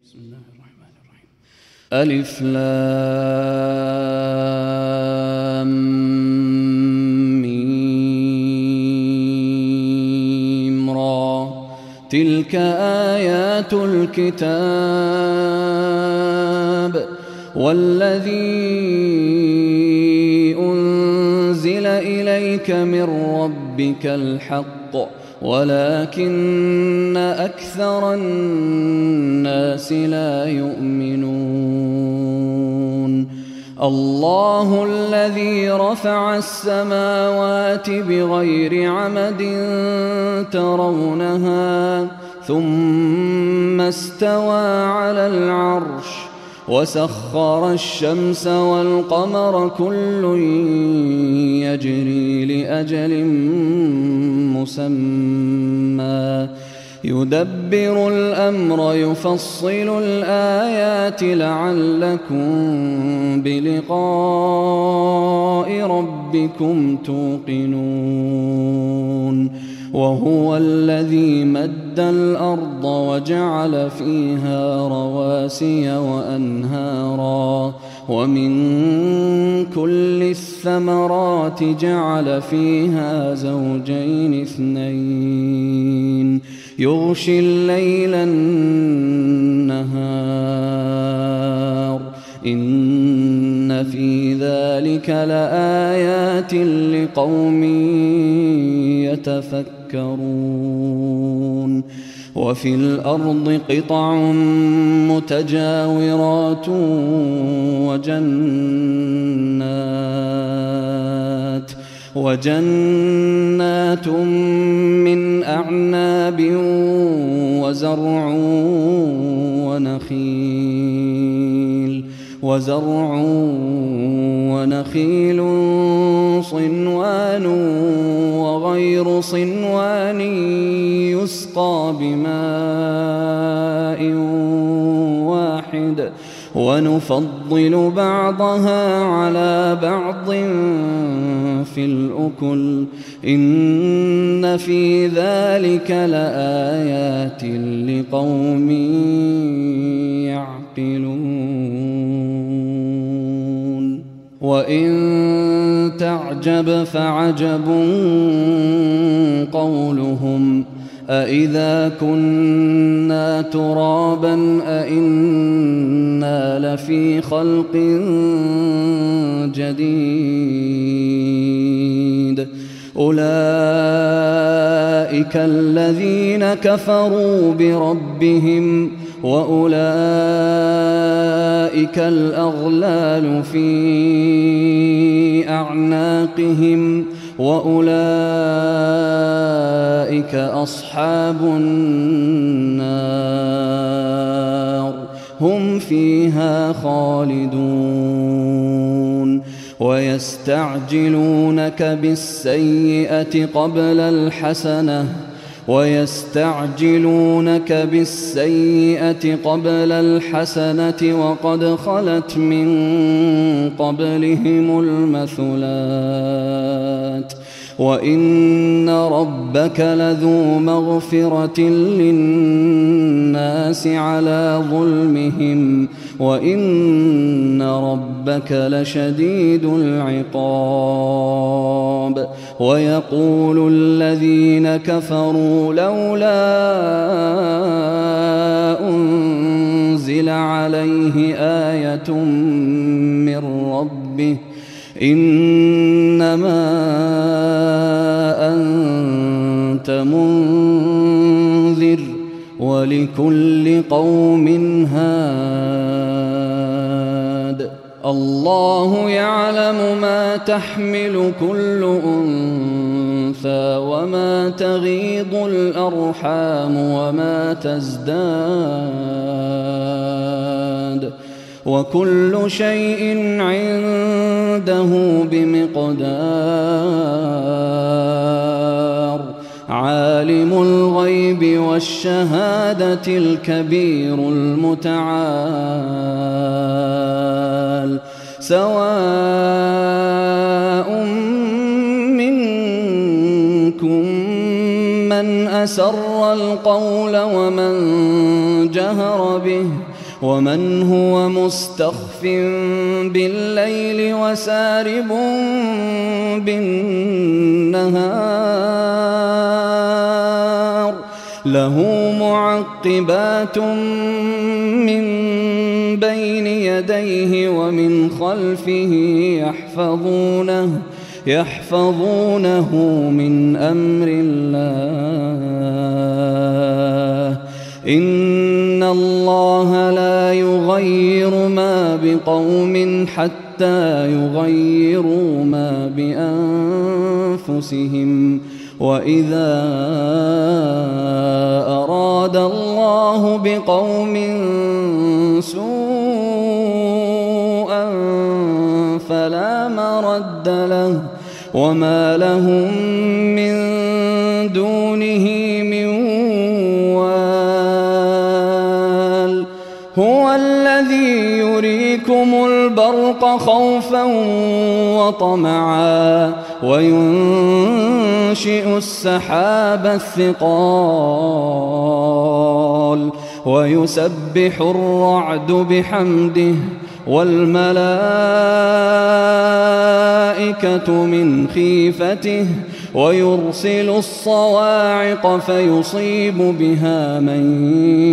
بسم الله الرحمن الرحيم. ألف لام ميم را تلك آيات الكتاب والذي أنزل إليك من ربك الحق ولكن أكثر الناس لا يؤمنون. الله الذي رفع السماوات بغير عمد ترونها ثم استوى على العرش وسخر الشمس والقمر كل يجري لأجل مسمى يدبر الأمر يفصل الآيات لعلكم بلقاء ربكم توقنون. وهو الذي مد الأرض وجعل فيها رواسي وأنهارا ومن كل الثمرات جعل فيها زوجين اثنين يغشي الليل النهار إن في ذلك لآيات لقوم يتفكرون. وفي الأرض قطع متجاورات وجنات من أعناب وزرع ونخيل صنوان وغير صنوان يسقى بماء واحد ونفضل بعضها على بعض في الأكل إن في ذلك لآيات لقوم يعقلون. وإن تعجب فعجب قولهم أإذا كنا ترابا أإنا لفي خلق جديد أولئك الذين كفروا بربهم وأولئك الأغلال في أعناقهم وأولئك أصحاب النار هم فيها خالدون. ويستعجلونك بالسيئة قبل الحسنة وقد خلت من قبلهم المثلات وإن ربك لذو مغفرة للناس على ظلمهم وإن ربك لشديد العقاب. ويقول الذين كفروا لولا أنزل عليه آية من ربه إنما أنت منذر ولكل قوم هاد. الله يعلم ما تحمل كل أنثى وما تغيض الأرحام وما تزداد وكل شيء عنده بمقدار. عالم الغيب والشهادة الكبير المتعال سواء منكم من أسر القول ومن جهر به ومن هو مستخف بالليل وسارب بالنهار له معقبات من بين يديه ومن خلفه يحفظونه من أمر الله إن الله لا يغير ما بقوم حتى يغيروا ما بأنفسهم وإذا أراد الله بقوم سوءا فلا مرد له وما لهم من دونه من وال هو الذي يريكم البرق خوفا وطمعا وينشئ السحاب الثقال ويسبح الرعد بحمده والملائكة من خيفته ويرسل الصواعق فيصيب بها من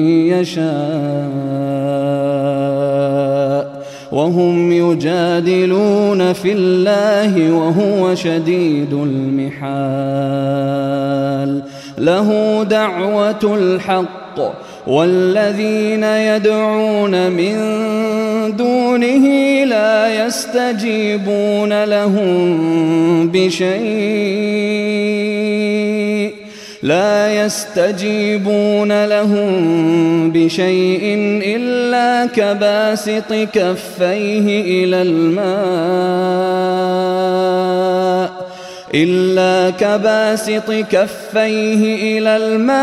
يشاء وهم يجادلون في الله وهو شديد المحال له دعوة الحق والذين يدعون من دونه لا يستجيبون لهم بشيء إلا كباسط كفيه إلى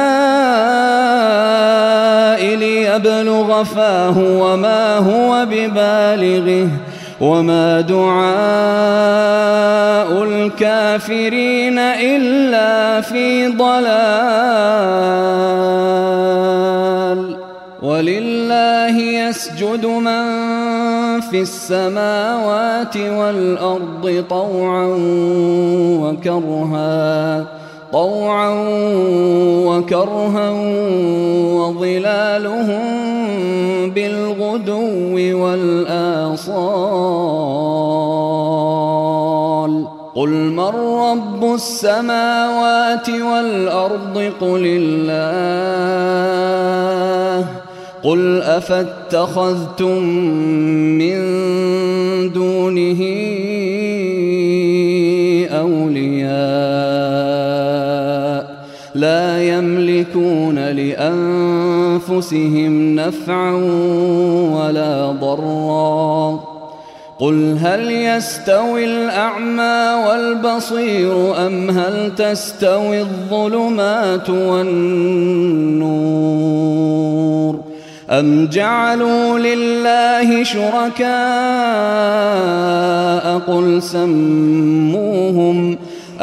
الماء ليبلغ فاه وما هو ببالغه وما دعاء الكافرين إلا في ضلال ولله يسجد من في السماوات والأرض طوعا وكرها وظلالهم بالغدو والآصال قل من رب السماوات والأرض قل الله قل أفاتخذتم من دونه أولياء لا يملكون لأنفسهم نفعا ولا ضرا قل هل يستوي الأعمى والبصير أم هل تستوي الظلمات والنور أم جعلوا لله شركاء قل سموهم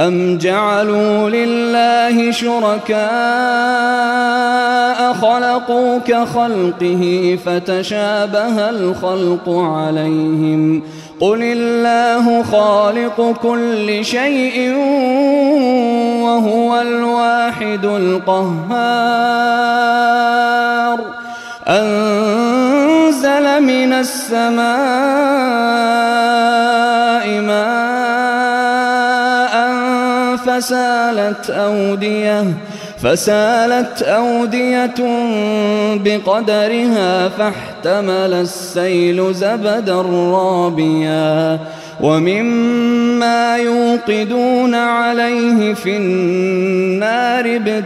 خلقوا كخلقه فتشابه الخلق عليهم قل الله خالق كل شيء وهو الواحد القهار أنزل من السماء ماء فسالت أودية بقدرها فاحتمل السيل زبدا رابيا ومما يوقدون عليه في النار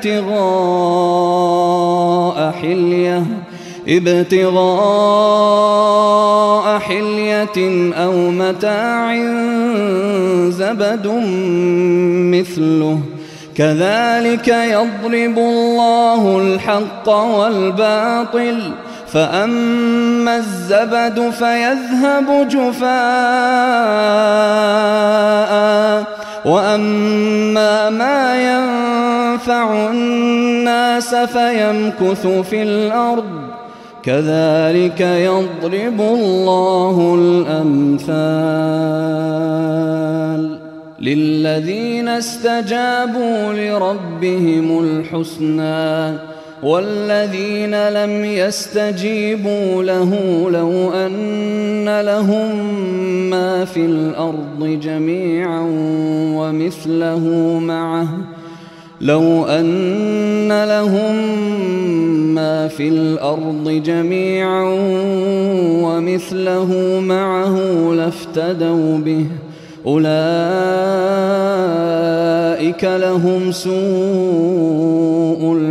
ابتغاء حلية أو متاع زبد مثله كذلك يضرب الله الحق والباطل فأما الزبد فيذهب جفاء وأما ما ينفع ينفع الناس فيمكث في الأرض كذلك يضرب الله الأمثال للذين استجابوا لربهم الحسنى والذين لم يستجيبوا له لو أن لهم ما في الأرض جميعا ومثله معه لافتدوا به أولئك لهم سوء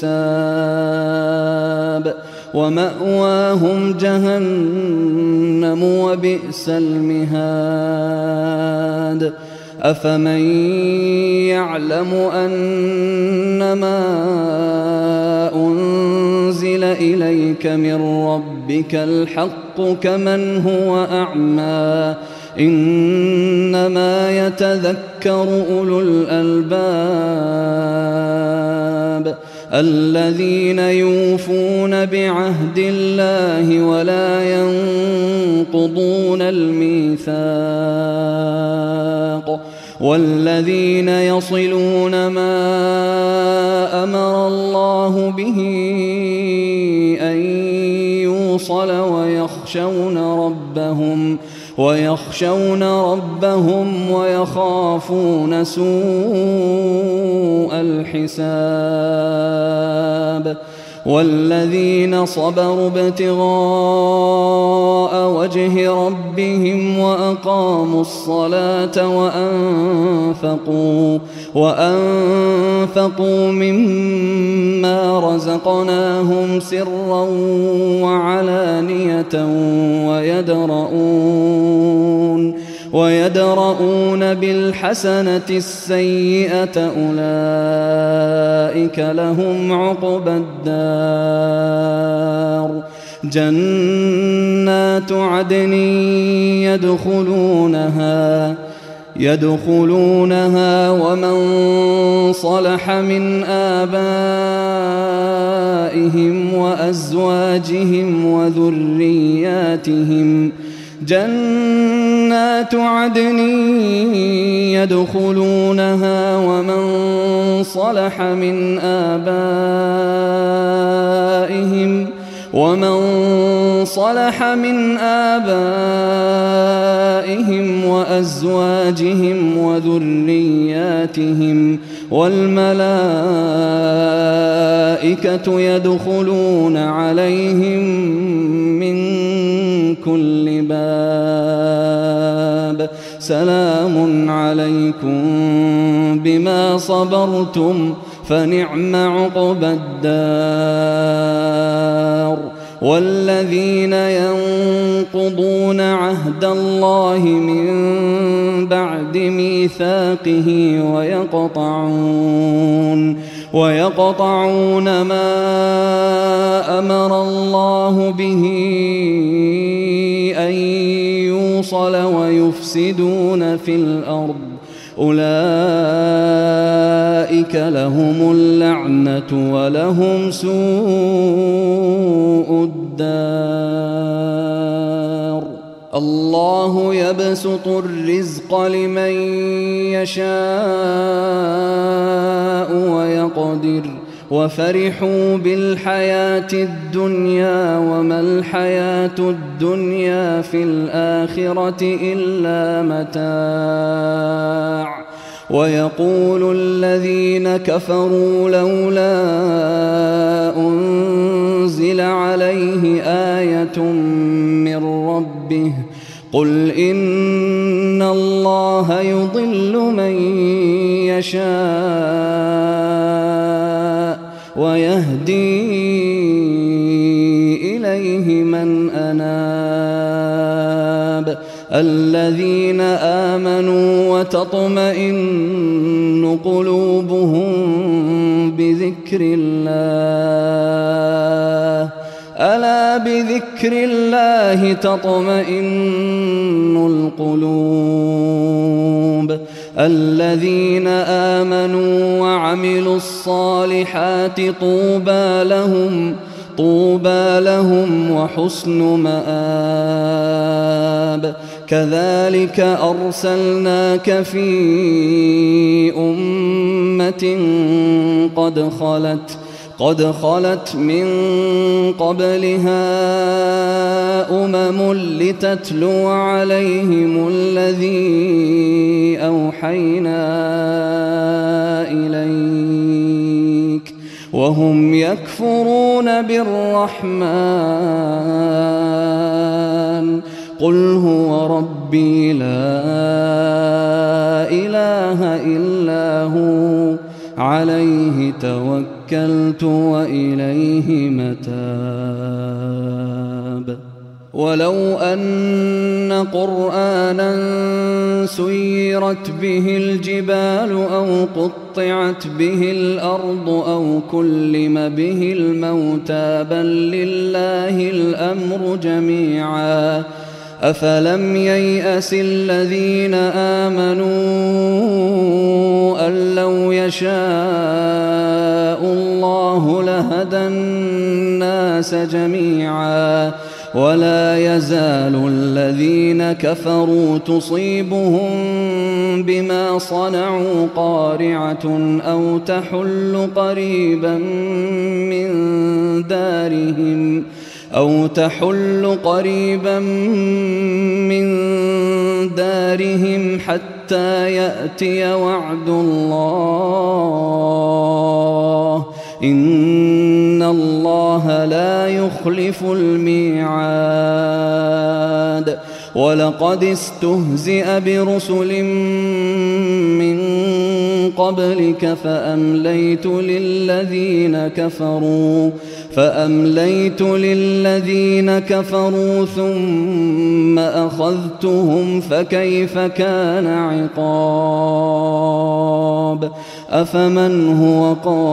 الحساب ومأواهم جهنم وبئس المهاد أفمن يعلم أنما أنزل إليك من ربك الحق كمن هو أعمى إنما يتذكر أولو الألباب الذين يوفون بعهد الله ولا ينقضون الميثاق والذين يصلون ما أمر الله به أن يوصل ويخشون ربهم ويخافون سوء الحساب والذين صبروا ابتغاء وجه ربهم وأقاموا الصلاة وأنفقوا مما رزقناهم سرا وعلانية ويدرؤون بالحسنة السيئة أولئك لهم عقبى الدار جنات عدن يدخلونها ومن صلح من آبائهم وأزواجهم وذرياتهم جنات عدن يدخلونها ومن صلح من آبائهم وأزواجهم وذرياتهم والملائكة يدخلون عليهم من كل باب سلام عليكم بما صبرتم فنعم عقبى الدار والذين ينقضون عهد الله من بعد ميثاقه ويقطعون ما أمر الله به أن يوصل ويفسدون في الأرض أولئك لهم اللعنة ولهم سوء الدار الله يبسط الرزق لمن يشاء ويقدر وفرحوا بالحياة الدنيا وما الحياة الدنيا في الآخرة إلا متاع ويقول الذين كفروا لولا أنزل عليه آية من ربه قل إن الله يضل من يشاء ويهدي إليه من أناب الذين آمنوا وتطمئن قلوبهم بذكر الله ألا بذكر الله تطمئن القلوب الذين آمنوا وعملوا الصالحات طوبى لهم وحسن مآب. كذلك أرسلناك في أمة قد خلت من قبلها لتتلو عليهم الذي أوحينا إليك وهم يكفرون بالرحمن قل هو ربي لا إله إلا هو عليه توكلت وإليه متاب. ولو أن قرآنا سيرت به الجبال أو قطعت به الأرض أو كلم به الموتى بل لله الأمر جميعا أفلم ييأس الذين آمنوا أن لو يشاء الله لهدى الناس جميعا ولا يزال الذين كفروا تصيبهم بما صنعوا قارعة أو تحل قريبا من دارهم حتى يأتي وعد الله إن الله لا يخلف الميعاد. ولقد استهزئ برسل من قبلك فأمليت للذين كفروا ثم أخذتهم فكيف كان عقاب. أفمن هو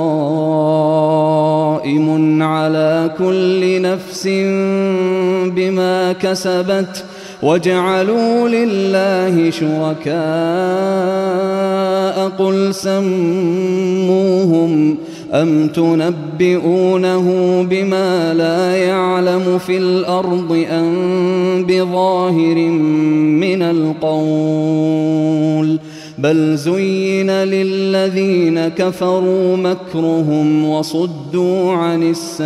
قائم على كل نفس بما كسبت وجعلوا لله شركاء قل سموهم أم تنبئونه بما لا يعلم في الأرض أم بظاهر من القول بل زين للذين كفروا مكرهم وصدوا عن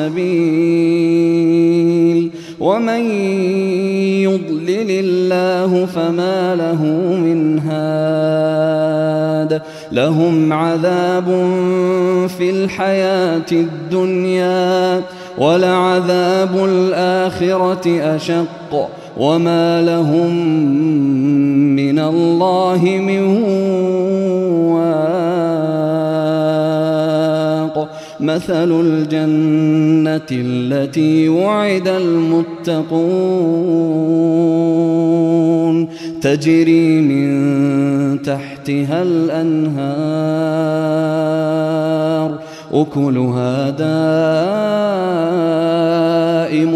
السبيل ومن يضلل الله فما له من هاد. لهم عذاب في الحياة الدنيا ولعذاب الآخرة أشق وما لهم من الله من واق. مثل الجنة التي وعد المتقون تجري من تحتها الأنهار أكلها دائم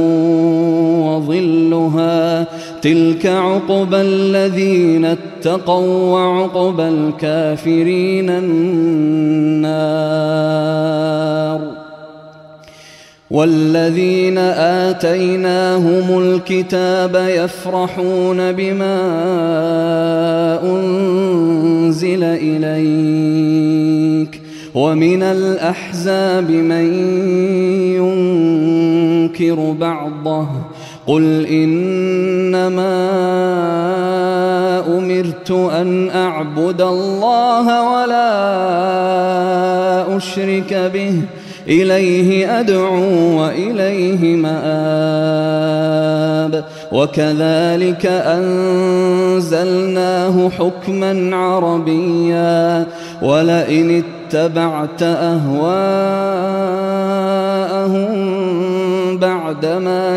وظلها تلك عقبى الذين اتقوا وعقبى الكافرين النار. والذين آتيناهم الكتاب يفرحون بما أنزل إليك ومن الأحزاب من ينكر بعضه قل إنما أمرت أن أعبد الله ولا أشرك به إليه أدعو وإليه مآب. وكذلك أنزلناه حكما عربيا ولئن اتبعت أهواءهم بعدما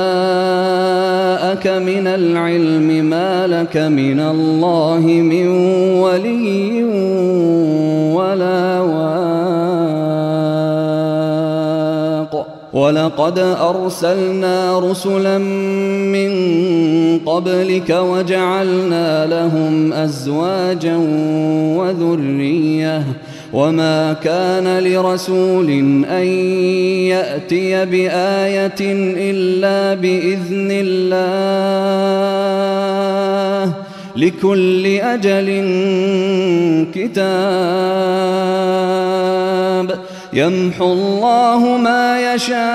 جاءك من العلم ما لك من الله من ولي ولا واق. ولقد أرسلنا رسلا من قبلك وجعلنا لهم أزواجا وذرية وما كان لرسول أن يأتي بآية إلا بإذن الله لكل أجل كتاب يمحو الله ما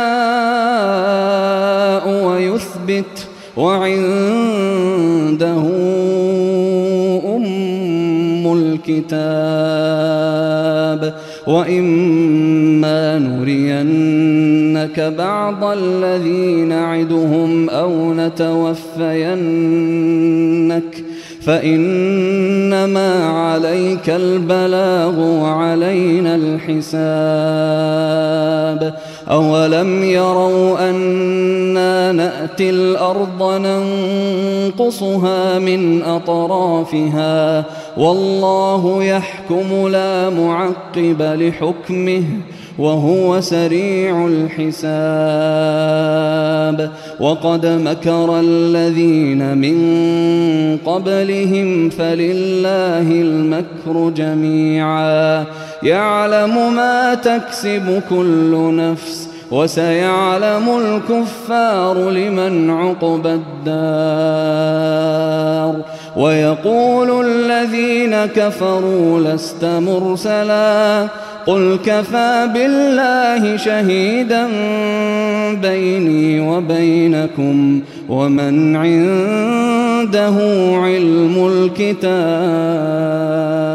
يشاء ويثبت وعنده أم الكتاب وإما نرينك بعض الذي نعدهم أو نتوفينك فإنما عليك البلاغ وعلينا الحساب أولم يروا أنا نأتي الأرض ننقصها من أطرافها والله يحكم لا معقب لحكمه وهو سريع الحساب وقد مكر الذين من قبلهم فلله المكر جميعا يعلم ما تكسب كل نفس وسيعلم الكفار لمن عقبى الدار ويقول الذين كفروا لست مرسلا قل كفى بالله شهيدا بيني وبينكم ومن عنده علم الكتاب